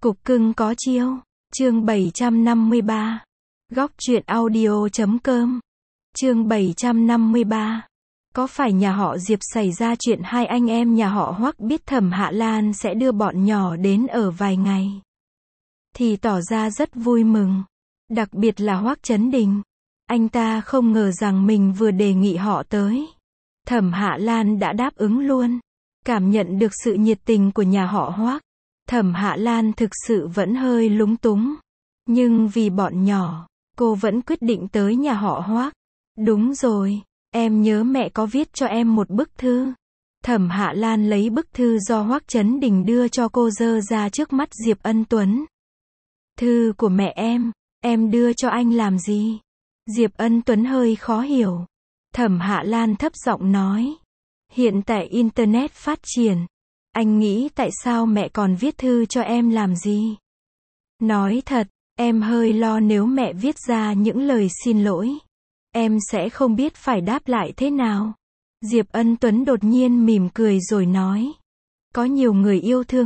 Cục cưng có chiêu. Chương 753. Góc truyện audio.com. Chương 753. Có phải nhà họ Diệp xảy ra chuyện hai anh em nhà họ Hoắc biết Thẩm Hạ Lan sẽ đưa bọn nhỏ đến ở vài ngày, thì tỏ ra rất vui mừng. Đặc biệt là Hoắc Chấn Đình. Anh ta không ngờ rằng mình vừa đề nghị họ tới, Thẩm Hạ Lan đã đáp ứng luôn. Cảm nhận được sự nhiệt tình của nhà họ Hoắc, Thẩm Hạ Lan thực sự vẫn hơi lúng túng. Nhưng vì bọn nhỏ, cô vẫn quyết định tới nhà họ Hoắc. Đúng rồi, em nhớ mẹ có viết cho em một bức thư. Thẩm Hạ Lan lấy bức thư do Hoắc Chấn Đình đưa cho cô giơ ra trước mắt Diệp Ân Tuấn. Thư của mẹ em đưa cho anh làm gì? Diệp Ân Tuấn hơi khó hiểu. Thẩm Hạ Lan thấp giọng nói. Hiện tại Internet phát triển. Anh nghĩ tại sao mẹ còn viết thư cho em làm gì? Nói thật, em hơi lo nếu mẹ viết ra những lời xin lỗi, em sẽ không biết phải đáp lại thế nào. Diệp Ân Tuấn đột nhiên mỉm cười rồi nói. Có nhiều người yêu thương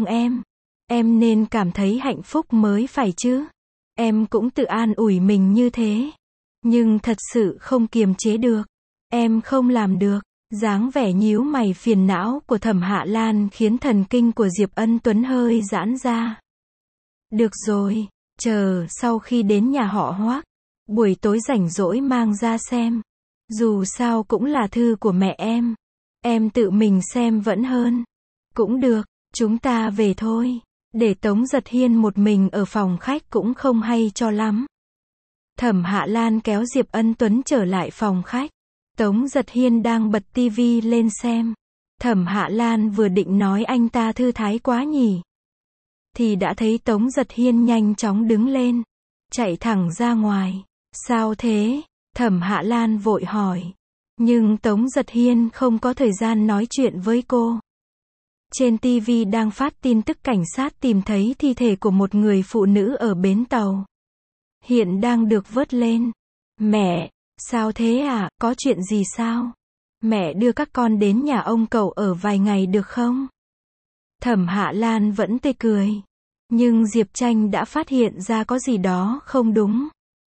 em nên cảm thấy hạnh phúc mới phải chứ. Em cũng tự an ủi mình như thế. Nhưng thật sự không kiềm chế được. Em không làm được. Dáng vẻ nhíu mày phiền não của Thẩm Hạ Lan khiến thần kinh của Diệp Ân Tuấn hơi giãn ra. Được rồi, chờ sau khi đến nhà họ Hoắc, buổi tối rảnh rỗi mang ra xem. Dù sao cũng là thư của mẹ em tự mình xem vẫn hơn. Cũng được, chúng ta về thôi. Để Tống Giật Hiên một mình ở phòng khách cũng không hay cho lắm. Thẩm Hạ Lan kéo Diệp Ân Tuấn trở lại phòng khách. Tống Giật Hiên đang bật tivi lên xem. Thẩm Hạ Lan vừa định nói anh ta thư thái quá nhỉ, thì đã thấy Tống Giật Hiên nhanh chóng đứng lên, chạy thẳng ra ngoài. Sao thế? Thẩm Hạ Lan vội hỏi. Nhưng Tống Giật Hiên không có thời gian nói chuyện với cô. Trên tivi đang phát tin tức cảnh sát tìm thấy thi thể của một người phụ nữ ở bến tàu. Hiện đang được vớt lên. Mẹ, sao thế à, có chuyện gì sao? Mẹ đưa các con đến nhà ông cậu ở vài ngày được không? Thẩm Hạ Lan vẫn tươi cười. Nhưng Diệp Tranh đã phát hiện ra có gì đó không đúng.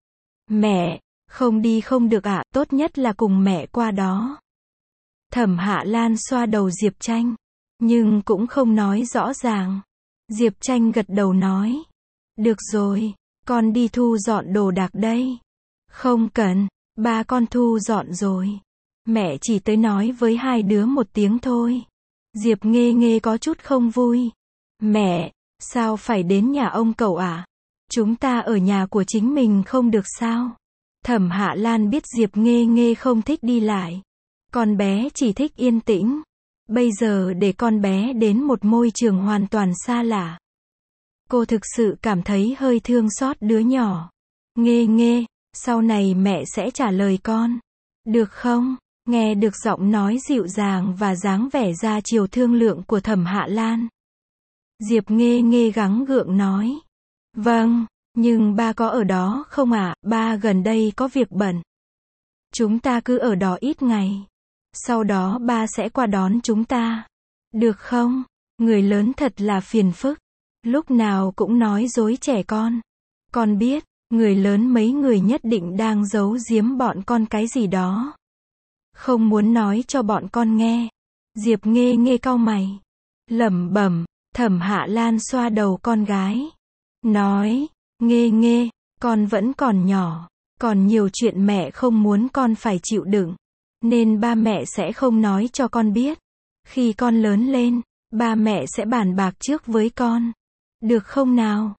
Mẹ, không đi không được ạ, tốt nhất là cùng mẹ qua đó. Thẩm Hạ Lan xoa đầu Diệp Tranh, nhưng cũng không nói rõ ràng. Diệp Tranh gật đầu nói. Được rồi, con đi thu dọn đồ đạc đây. Không cần, ba con thu dọn rồi. Mẹ chỉ tới nói với hai đứa một tiếng thôi. Diệp Nghê Nghê có chút không vui. Mẹ, sao phải đến nhà ông cậu à? Chúng ta ở nhà của chính mình không được sao? Thẩm Hạ Lan biết Diệp Nghê Nghê không thích đi lại. Con bé chỉ thích yên tĩnh. Bây giờ để con bé đến một môi trường hoàn toàn xa lạ, cô thực sự cảm thấy hơi thương xót đứa nhỏ. Nghê Nghê, sau này mẹ sẽ trả lời con. Được không? Nghe được giọng nói dịu dàng và dáng vẻ ra chiều thương lượng của Thẩm Hạ Lan, Diệp Nghê Nghê gắng gượng nói. Vâng, nhưng ba có ở đó không ạ? Ba gần đây có việc bận. Chúng ta cứ ở đó ít ngày. Sau đó ba sẽ qua đón chúng ta. Được không? Người lớn thật là phiền phức. Lúc nào cũng nói dối trẻ con. Con biết, người lớn mấy người nhất định đang giấu giếm bọn con cái gì đó. Không muốn nói cho bọn con nghe. Diệp Nghê Nghê cau mày, lẩm bẩm. Thẩm Hạ Lan xoa đầu con gái, nói, Nghê Nghê, con vẫn còn nhỏ, còn nhiều chuyện mẹ không muốn con phải chịu đựng, nên ba mẹ sẽ không nói cho con biết. Khi con lớn lên, ba mẹ sẽ bàn bạc trước với con. Được không nào?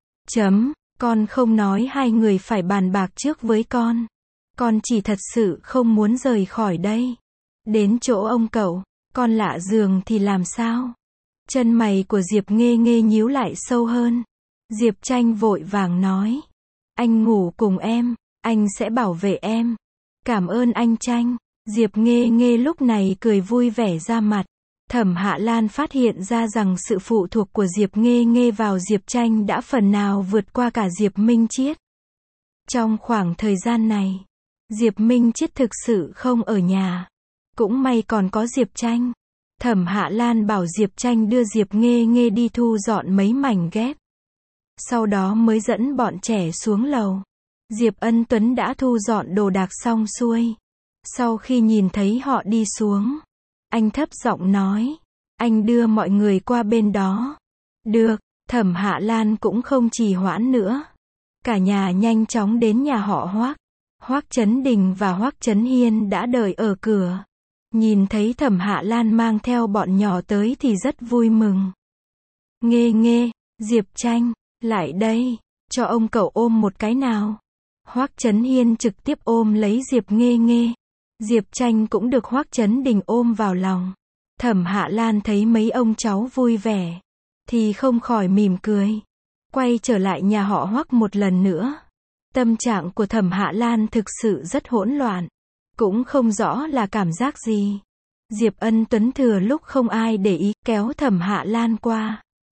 Con không nói hai người phải bàn bạc trước với con. Con chỉ thật sự không muốn rời khỏi đây. Đến chỗ ông cậu, con lạ giường thì làm sao? Chân mày của Diệp Nghê Nghê nhíu lại sâu hơn. Diệp Tranh vội vàng nói. Anh ngủ cùng em, anh sẽ bảo vệ em. Cảm ơn anh Tranh. Diệp Nghê Nghê lúc này cười vui vẻ ra mặt. Thẩm Hạ Lan phát hiện ra rằng sự phụ thuộc của Diệp Nghê Nghê vào Diệp Tranh đã phần nào vượt qua cả Diệp Minh Chiết. Trong khoảng thời gian này, Diệp Minh Chiết thực sự không ở nhà. Cũng may còn có Diệp Tranh. Thẩm Hạ Lan bảo Diệp Tranh đưa Diệp Nghê Nghê đi thu dọn mấy mảnh ghép. sau đó mới dẫn bọn trẻ xuống lầu. Diệp Ân Tuấn đã thu dọn đồ đạc xong xuôi. Sau khi nhìn thấy họ đi xuống, anh thấp giọng nói, anh đưa mọi người qua bên đó. Được, Thẩm Hạ Lan cũng không trì hoãn nữa. Cả nhà nhanh chóng đến nhà họ Hoắc. Hoắc Chấn Đình và Hoắc Chấn Hiên đã đợi ở cửa. Nhìn thấy Thẩm Hạ Lan mang theo bọn nhỏ tới thì rất vui mừng. Nghê nghê, Diệp Tranh, lại đây, cho ông cậu ôm một cái nào. Hoắc Chấn Hiên trực tiếp ôm lấy Diệp Nghê Nghê. Diệp Tranh cũng được Hoắc Chấn Đình ôm vào lòng. Thẩm Hạ Lan thấy mấy ông cháu vui vẻ, thì không khỏi mỉm cười. Quay trở lại nhà họ Hoắc một lần nữa. Tâm trạng của Thẩm Hạ Lan thực sự rất hỗn loạn. Cũng không rõ là cảm giác gì. Diệp Ân Tuấn thừa lúc không ai để ý, kéo Thẩm Hạ Lan qua.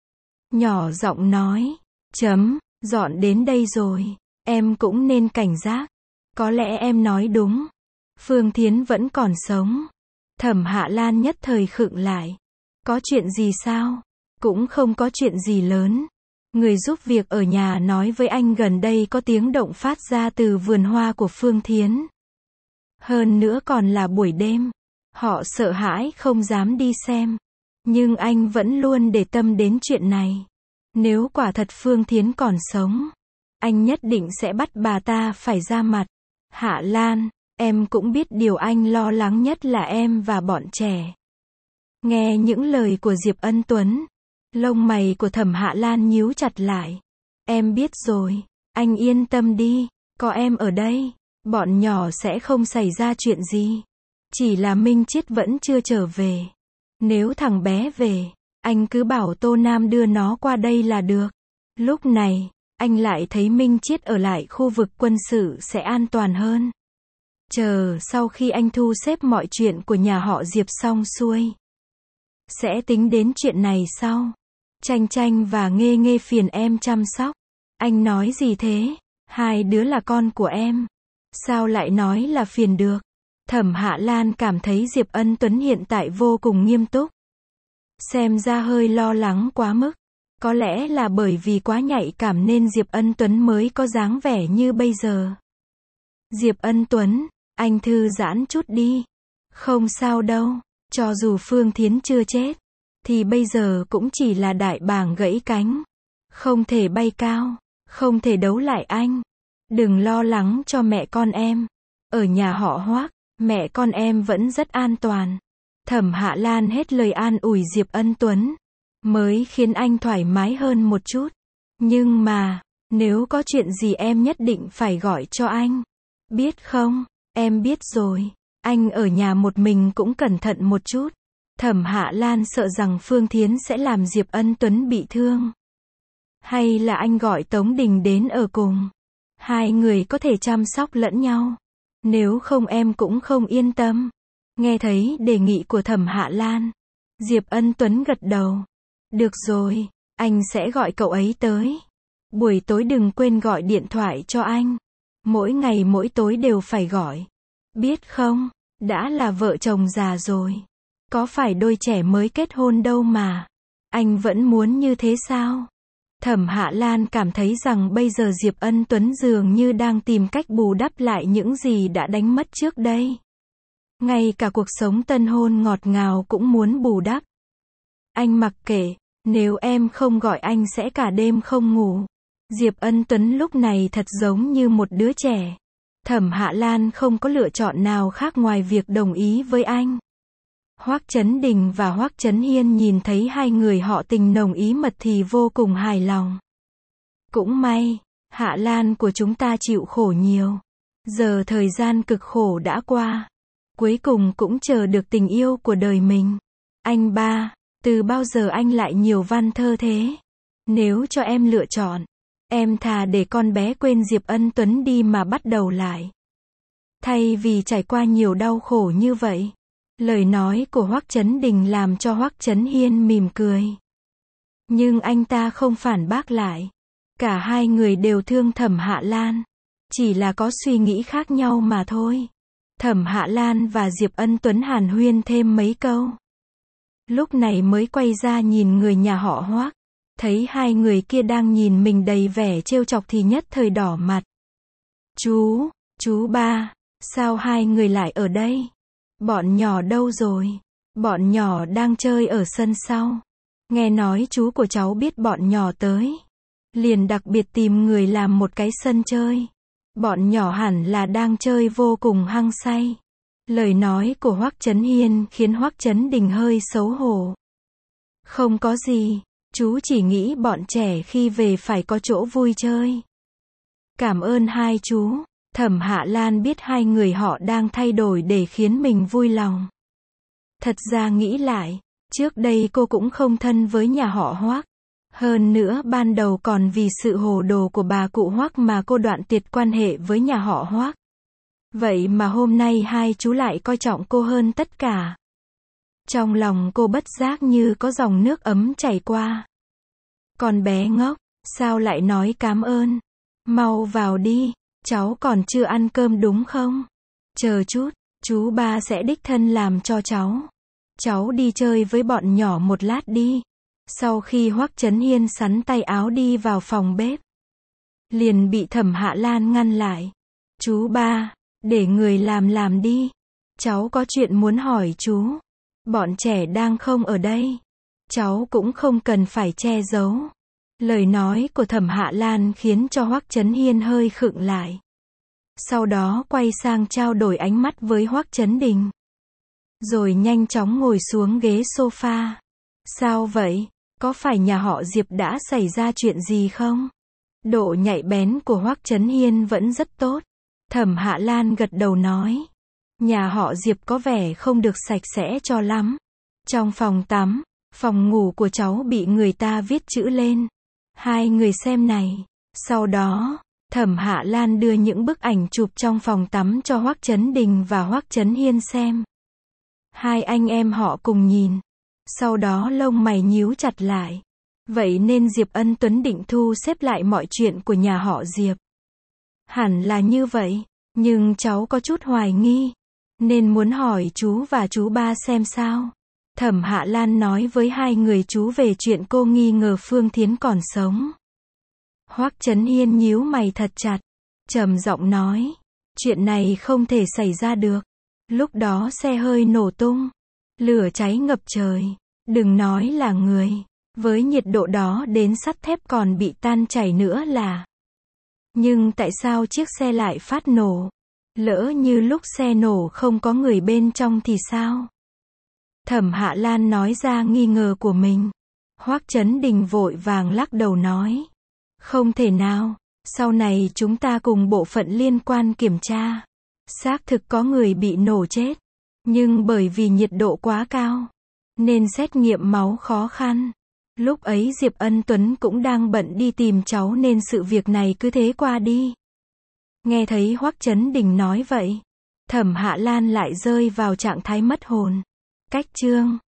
Nhỏ giọng nói, dọn đến đây rồi, em cũng nên cảnh giác. Có lẽ em nói đúng. Phương Thiến vẫn còn sống. Thẩm Hạ Lan nhất thời khựng lại. Có chuyện gì sao? Cũng không có chuyện gì lớn. Người giúp việc ở nhà nói với anh gần đây có tiếng động phát ra từ vườn hoa của Phương Thiến. Hơn nữa còn là buổi đêm. Họ sợ hãi không dám đi xem. Nhưng anh vẫn luôn để tâm đến chuyện này. Nếu quả thật Phương Thiến còn sống, anh nhất định sẽ bắt bà ta phải ra mặt. Hạ Lan, em cũng biết điều anh lo lắng nhất là em và bọn trẻ. Nghe những lời của Diệp Ân Tuấn, lông mày của Thẩm Hạ Lan nhíu chặt lại. Em biết rồi, anh yên tâm đi, có em ở đây, bọn nhỏ sẽ không xảy ra chuyện gì. Chỉ là Minh Chiết vẫn chưa trở về. Nếu thằng bé về, anh cứ bảo Tô Nam đưa nó qua đây là được. Lúc này, anh lại thấy Minh Chiết ở lại khu vực quân sự sẽ an toàn hơn. Chờ sau khi anh thu xếp mọi chuyện của nhà họ Diệp xong xuôi, sẽ tính đến chuyện này sau. Tranh Tranh và Nghê Nghê phiền em chăm sóc. Anh nói gì thế? Hai đứa là con của em. Sao lại nói là phiền được? Thẩm Hạ Lan cảm thấy Diệp Ân Tuấn hiện tại vô cùng nghiêm túc. Xem ra hơi lo lắng quá mức. Có lẽ là bởi vì quá nhạy cảm nên Diệp Ân Tuấn mới có dáng vẻ như bây giờ. Diệp Ân Tuấn, anh thư giãn chút đi. Không sao đâu, cho dù Phương Thiến chưa chết, thì bây giờ cũng chỉ là đại bàng gãy cánh. Không thể bay cao, không thể đấu lại anh. Đừng lo lắng cho mẹ con em. Ở nhà họ Hoắc, mẹ con em vẫn rất an toàn. Thẩm Hạ Lan hết lời an ủi Diệp Ân Tuấn, mới khiến anh thoải mái hơn một chút. Nhưng mà, nếu có chuyện gì em nhất định phải gọi cho anh. Biết không? Em biết rồi. Anh ở nhà một mình cũng cẩn thận một chút. Thẩm Hạ Lan sợ rằng Phương Thiến sẽ làm Diệp Ân Tuấn bị thương. Hay là anh gọi Tống Đình đến ở cùng. Hai người có thể chăm sóc lẫn nhau. Nếu không em cũng không yên tâm. Nghe thấy đề nghị của Thẩm Hạ Lan, Diệp Ân Tuấn gật đầu. Được rồi, anh sẽ gọi cậu ấy tới. Buổi tối đừng quên gọi điện thoại cho anh. Mỗi ngày mỗi tối đều phải gọi. Biết không, đã là vợ chồng già rồi. Có phải đôi trẻ mới kết hôn đâu mà. Anh vẫn muốn như thế sao? Thẩm Hạ Lan cảm thấy rằng bây giờ Diệp Ân Tuấn dường như đang tìm cách bù đắp lại những gì đã đánh mất trước đây. Ngay cả cuộc sống tân hôn ngọt ngào cũng muốn bù đắp. Anh mặc kệ, nếu em không gọi anh sẽ cả đêm không ngủ. Diệp Ân Tuấn lúc này thật giống như một đứa trẻ. Thẩm Hạ Lan không có lựa chọn nào khác ngoài việc đồng ý với anh. Hoắc Chấn Đình và Hoắc Chấn Hiên nhìn thấy hai người họ tình nồng ý mật thì vô cùng hài lòng. Cũng may, Hạ Lan của chúng ta chịu khổ nhiều. Giờ thời gian cực khổ đã qua. Cuối cùng cũng chờ được tình yêu của đời mình. Anh ba, từ bao giờ anh lại nhiều văn thơ thế? Nếu cho em lựa chọn, em thà để con bé quên Diệp Ân Tuấn đi mà bắt đầu lại. Thay vì trải qua nhiều đau khổ như vậy. Lời nói của Hoắc Chấn Đình làm cho Hoắc Chấn Hiên mỉm cười. Nhưng anh ta không phản bác lại. Cả hai người đều thương Thẩm Hạ Lan. Chỉ là có suy nghĩ khác nhau mà thôi. Thẩm Hạ Lan và Diệp Ân Tuấn hàn huyên thêm mấy câu. Lúc này mới quay ra nhìn người nhà họ Hoắc. thấy hai người kia đang nhìn mình đầy vẻ trêu chọc thì nhất thời đỏ mặt. Chú ba, sao hai người lại ở đây? Bọn nhỏ đâu rồi? Bọn nhỏ đang chơi ở sân sau. Nghe nói chú của cháu biết bọn nhỏ tới, liền đặc biệt tìm người làm một cái sân chơi. Bọn nhỏ hẳn là đang chơi vô cùng hăng say. Lời nói của Hoắc Chấn Hiên khiến Hoắc Chấn Đình hơi xấu hổ. Không có gì, chú chỉ nghĩ bọn trẻ khi về phải có chỗ vui chơi. Cảm ơn hai chú. Thẩm Hạ Lan biết hai người họ đang thay đổi để khiến mình vui lòng. Thật ra nghĩ lại, trước đây cô cũng không thân với nhà họ Hoắc. Hơn nữa ban đầu còn vì sự hồ đồ của bà cụ Hoắc mà cô đoạn tuyệt quan hệ với nhà họ Hoắc. Vậy mà hôm nay hai chú lại coi trọng cô hơn tất cả. Trong lòng cô bất giác như có dòng nước ấm chảy qua. Con bé ngốc, sao lại nói cảm ơn? Mau vào đi, cháu còn chưa ăn cơm đúng không? Chờ chút, chú ba sẽ đích thân làm cho cháu. Cháu đi chơi với bọn nhỏ một lát đi. Sau khi Hoắc Chấn Hiên xắn tay áo đi vào phòng bếp, liền bị Thẩm Hạ Lan ngăn lại. Chú ba, để người làm đi. Cháu có chuyện muốn hỏi chú. Bọn trẻ đang không ở đây. Cháu cũng không cần phải che giấu. Lời nói của Thẩm Hạ Lan khiến cho Hoắc Chấn Hiên hơi khựng lại. Sau đó quay sang trao đổi ánh mắt với Hoắc Chấn Đình. Rồi nhanh chóng ngồi xuống ghế sofa. Sao vậy? Có phải nhà họ Diệp đã xảy ra chuyện gì không? Độ nhạy bén của Hoắc Chấn Hiên vẫn rất tốt. Thẩm Hạ Lan gật đầu nói. Nhà họ Diệp có vẻ không được sạch sẽ cho lắm. Trong phòng tắm, phòng ngủ của cháu bị người ta viết chữ lên. Hai người xem này. Sau đó, Thẩm Hạ Lan đưa những bức ảnh chụp trong phòng tắm cho Hoắc Chấn Đình và Hoắc Chấn Hiên xem. Hai anh em họ cùng nhìn. Sau đó lông mày nhíu chặt lại. Vậy nên Diệp Ân Tuấn định thu xếp lại mọi chuyện của nhà họ Diệp. Hẳn là như vậy, nhưng cháu có chút hoài nghi, nên muốn hỏi chú và chú ba xem sao. Thẩm Hạ Lan nói với hai người chú về chuyện cô nghi ngờ Phương Thiến còn sống. Hoắc Chấn Hiên nhíu mày thật chặt, trầm giọng nói, chuyện này không thể xảy ra được. Lúc đó xe hơi nổ tung, lửa cháy ngập trời, đừng nói là người, với nhiệt độ đó đến sắt thép còn bị tan chảy nữa là. Nhưng tại sao chiếc xe lại phát nổ? Lỡ như lúc xe nổ không có người bên trong thì sao? Thẩm Hạ Lan nói ra nghi ngờ của mình. Hoắc Chấn Đình vội vàng lắc đầu nói. Không thể nào, sau này chúng ta cùng bộ phận liên quan kiểm tra. Xác thực có người bị nổ chết. Nhưng bởi vì nhiệt độ quá cao, nên xét nghiệm máu khó khăn. Lúc ấy Diệp Ân Tuấn cũng đang bận đi tìm cháu nên sự việc này cứ thế qua đi. Nghe thấy Hoắc Chấn Đình nói vậy, Thẩm Hạ Lan lại rơi vào trạng thái mất hồn. Cách chương